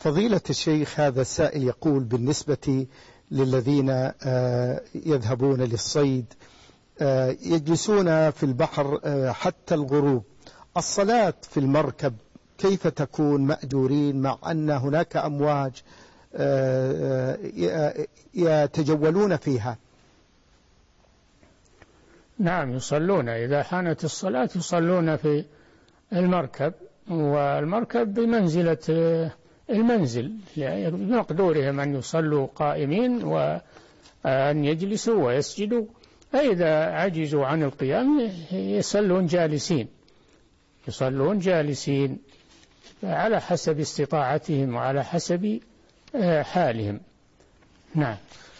فضيلة الشيخ، هذا السائل يقول بالنسبة للذين يذهبون للصيد يجلسون في البحر حتى الغروب، الصلاة في المركب كيف تكون مأجورين مع أن هناك أمواج يتجولون فيها؟ نعم يصلون، إذا حانت الصلاة يصلون في المركب، والمركب بمنزلة المنزل، يعني بمقدورهم أن يصلوا قائمين وأن يجلسوا ويسجدوا، فإذا عجزوا عن القيام يصلون جالسين على حسب استطاعتهم وعلى حسب حالهم. نعم.